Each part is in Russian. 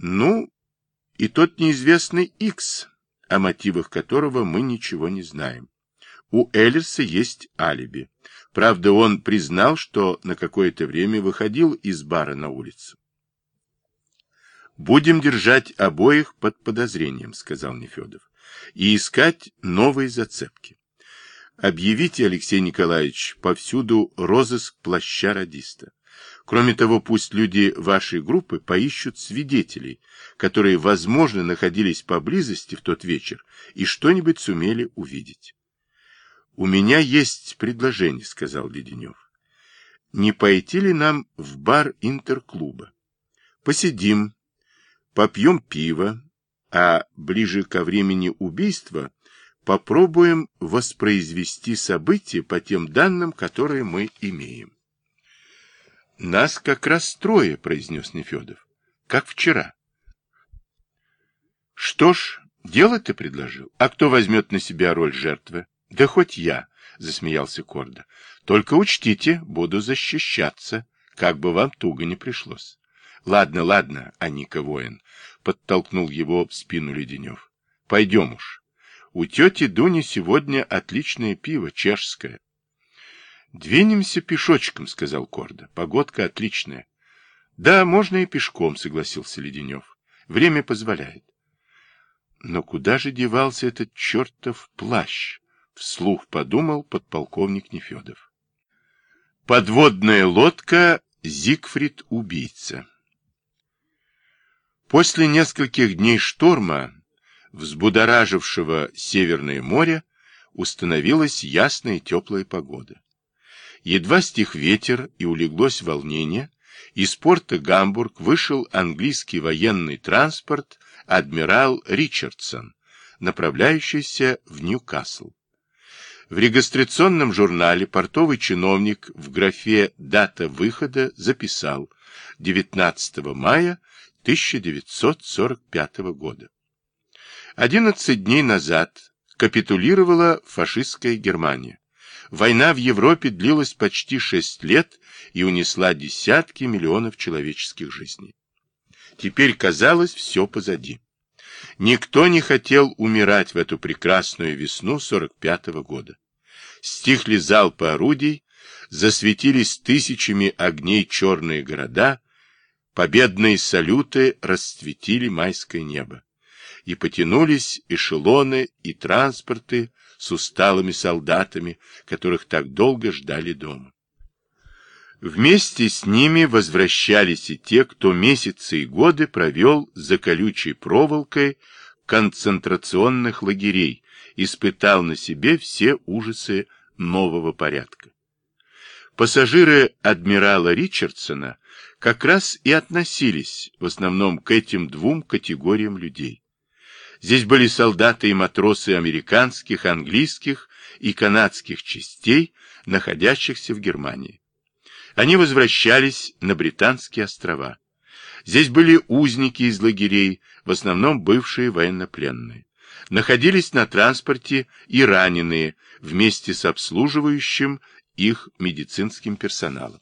Ну, и тот неизвестный Икс, о мотивах которого мы ничего не знаем. У Эллерса есть алиби. Правда, он признал, что на какое-то время выходил из бара на улицу. «Будем держать обоих под подозрением», — сказал Нефедов, — «и искать новые зацепки. Объявите, Алексей Николаевич, повсюду розыск плаща радиста. Кроме того, пусть люди вашей группы поищут свидетелей, которые, возможно, находились поблизости в тот вечер и что-нибудь сумели увидеть». «У меня есть предложение», — сказал Леденев. «Не пойти ли нам в бар интерклуба? Посидим, попьем пиво, а ближе ко времени убийства попробуем воспроизвести события по тем данным, которые мы имеем». «Нас как раз трое», — произнес Нефедов, — «как вчера». «Что ж, дело ты предложил. А кто возьмет на себя роль жертвы?» «Да хоть я», — засмеялся Корда. «Только учтите, буду защищаться, как бы вам туго не пришлось». «Ладно, ладно, Аника воин», — подтолкнул его в спину Леденев. «Пойдем уж. У тети Дуни сегодня отличное пиво, чешское». «Двинемся пешочком», — сказал Корда. «Погодка отличная». «Да, можно и пешком», — согласился Леденев. «Время позволяет». «Но куда же девался этот чертов плащ?» — вслух подумал подполковник Нефедов. Подводная лодка «Зигфрид-убийца». После нескольких дней шторма, взбудоражившего Северное море, установилась ясная и теплая погода. Едва стих ветер и улеглось волнение, из порта Гамбург вышел английский военный транспорт «Адмирал Ричардсон», направляющийся в Ньюкасл. В регистрационном журнале портовый чиновник в графе «Дата выхода» записал 19 мая 1945 года. 11 дней назад капитулировала фашистская Германия. Война в Европе длилась почти 6 лет и унесла десятки миллионов человеческих жизней. Теперь, казалось, все позади. Никто не хотел умирать в эту прекрасную весну 45-го года. Стихли залпы орудий, засветились тысячами огней черные города, победные салюты расцветили майское небо. И потянулись эшелоны и транспорты с усталыми солдатами, которых так долго ждали дома. Вместе с ними возвращались и те, кто месяцы и годы провел за колючей проволокой концентрационных лагерей, испытал на себе все ужасы нового порядка. Пассажиры адмирала Ричардсона как раз и относились в основном к этим двум категориям людей. Здесь были солдаты и матросы американских, английских и канадских частей, находящихся в Германии. Они возвращались на Британские острова. Здесь были узники из лагерей, в основном бывшие военнопленные. Находились на транспорте и раненые, вместе с обслуживающим их медицинским персоналом.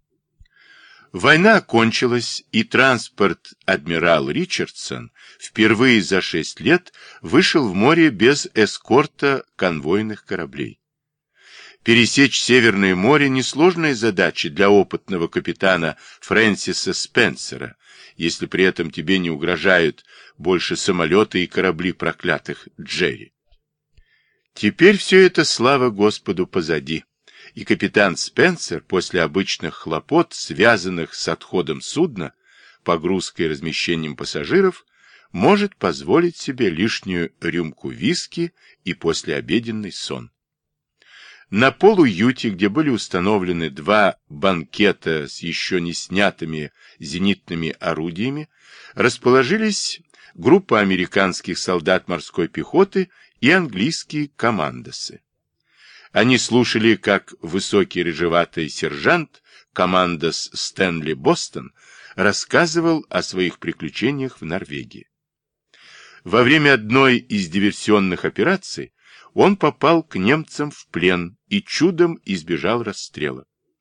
Война окончилась, и транспорт «Адмирал Ричардсон» впервые за 6 лет вышел в море без эскорта конвойных кораблей. Пересечь Северное море – несложная задача для опытного капитана Фрэнсиса Спенсера, если при этом тебе не угрожают больше самолеты и корабли проклятых Джерри. Теперь все это, слава Господу, позади. И капитан Спенсер после обычных хлопот, связанных с отходом судна, погрузкой и размещением пассажиров, может позволить себе лишнюю рюмку виски и послеобеденный сон. На полуюте, где были установлены 2 банкета с еще не снятыми зенитными орудиями, расположились группа американских солдат морской пехоты и английские командосы. Они слушали, как высокий рыжеватый сержант, командос Стэнли Бостон, рассказывал о своих приключениях в Норвегии. Во время одной из диверсионных операций он попал к немцам в плен и чудом избежал расстрела.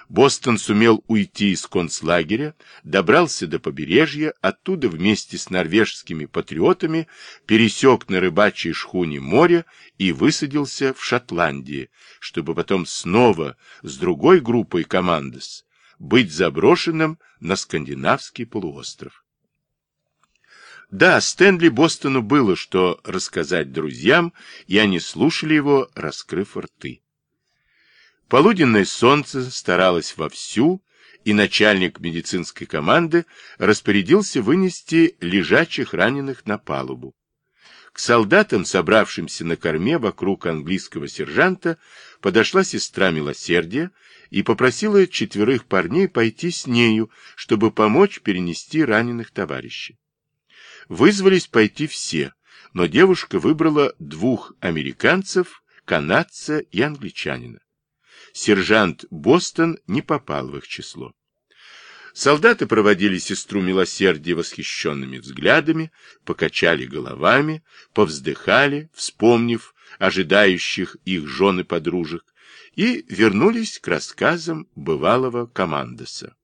Бостон сумел уйти из концлагеря, добрался до побережья, оттуда вместе с норвежскими патриотами пересек на рыбачьей шхуне море и высадился в Шотландии, чтобы потом снова с другой группой командос быть заброшенным на скандинавский полуостров. Да, Стэнли Бостону было что рассказать друзьям, и они слушали его, раскрыв рты. Полуденное солнце старалось вовсю, и начальник медицинской команды распорядился вынести лежачих раненых на палубу. К солдатам, собравшимся на корме вокруг английского сержанта, подошла сестра милосердия и попросила 4 парней пойти с нею, чтобы помочь перенести раненых товарищей. Вызвались пойти все, но девушка выбрала 2 американцев, канадца и англичанина. Сержант Бостон не попал в их число. Солдаты проводили сестру милосердия восхищенными взглядами, покачали головами, повздыхали, вспомнив ожидающих их жен и подружек, и вернулись к рассказам бывалого командоса.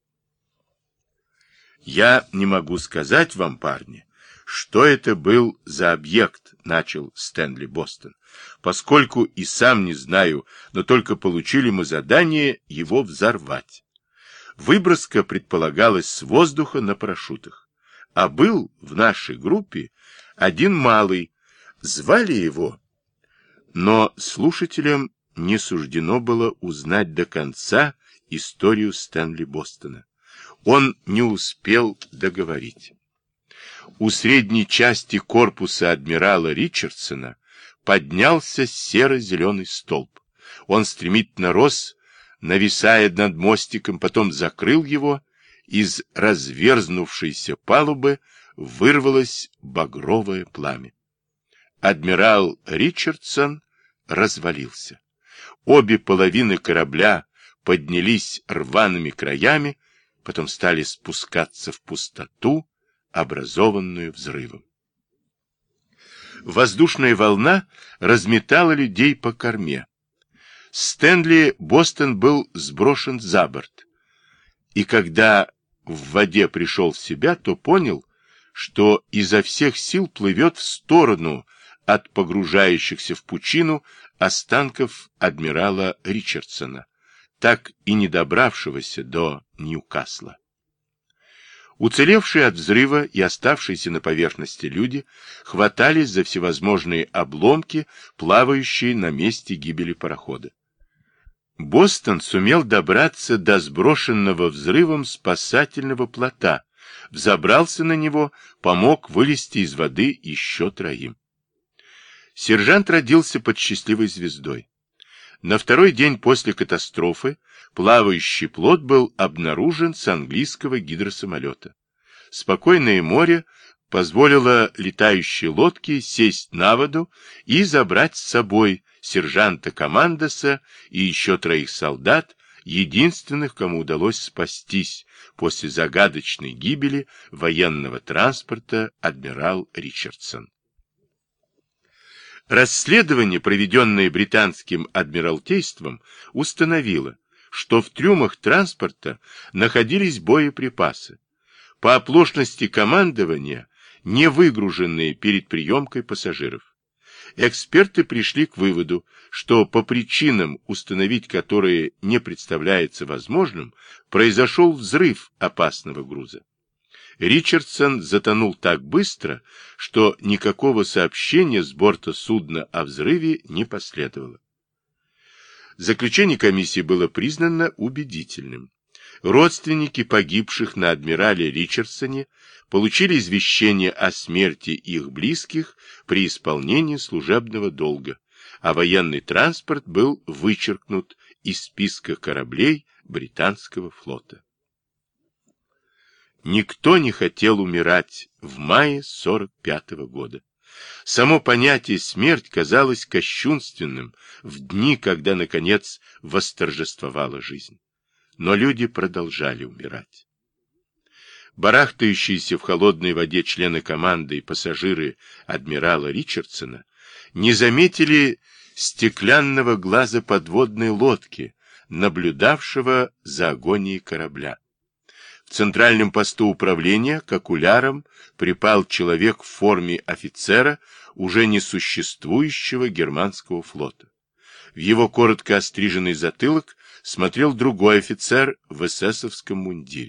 «Я не могу сказать вам, парни, что это был за объект», — начал Стэнли Бостон, «поскольку и сам не знаю, но только получили мы задание его взорвать. Выброска предполагалась с воздуха на парашютах, а был в нашей группе один малый, звали его». Но слушателям не суждено было узнать до конца историю Стэнли Бостона. Он не успел договорить. У средней части корпуса адмирала Ричардсона поднялся серо-зеленый столб. Он стремительно рос, нависая над мостиком, потом закрыл его. Из разверзнувшейся палубы вырвалось багровое пламя. Адмирал Ричардсон развалился. Обе половины корабля поднялись рваными краями, потом стали спускаться в пустоту, образованную взрывом. Воздушная волна разметала людей по корме. Стэнли Бостон был сброшен за борт, и когда в воде пришел в себя, то понял, что изо всех сил плывет в сторону от погружающихся в пучину останков адмирала Ричардсона, так и не добравшегося до Ньюкасла. Уцелевшие от взрыва и оставшиеся на поверхности люди хватались за всевозможные обломки, плавающие на месте гибели парохода. Бостон сумел добраться до сброшенного взрывом спасательного плота, взобрался на него, помог вылезти из воды еще 3. Сержант родился под счастливой звездой. На 2-й день после катастрофы плавающий плот был обнаружен с английского гидросамолета. Спокойное море позволило летающей лодке сесть на воду и забрать с собой сержанта командоса и еще 3 солдат, единственных, кому удалось спастись после загадочной гибели военного транспорта адмирал Ричардсон. Расследование, проведенное британским адмиралтейством, установило, что в трюмах транспорта находились боеприпасы, по оплошности командования, не выгруженные перед приемкой пассажиров. Эксперты пришли к выводу, что по причинам, установить которые не представляется возможным, произошел взрыв опасного груза. Ричардсон затонул так быстро, что никакого сообщения с борта судна о взрыве не последовало. Заключение комиссии было признано убедительным. Родственники погибших на адмирале Ричардсоне получили извещение о смерти их близких при исполнении служебного долга, а военный транспорт был вычеркнут из списка кораблей британского флота. Никто не хотел умирать в мае 45-го года. Само понятие «смерть» казалось кощунственным в дни, когда, наконец, восторжествовала жизнь. Но люди продолжали умирать. Барахтающиеся в холодной воде члены команды и пассажиры адмирала Ричардсона не заметили стеклянного глаза подводной лодки, наблюдавшего за агонией корабля. В центральном посту управления к окулярам припал человек в форме офицера уже несуществующего германского флота. В его коротко остриженный затылок смотрел другой офицер в эсэсовском мундире.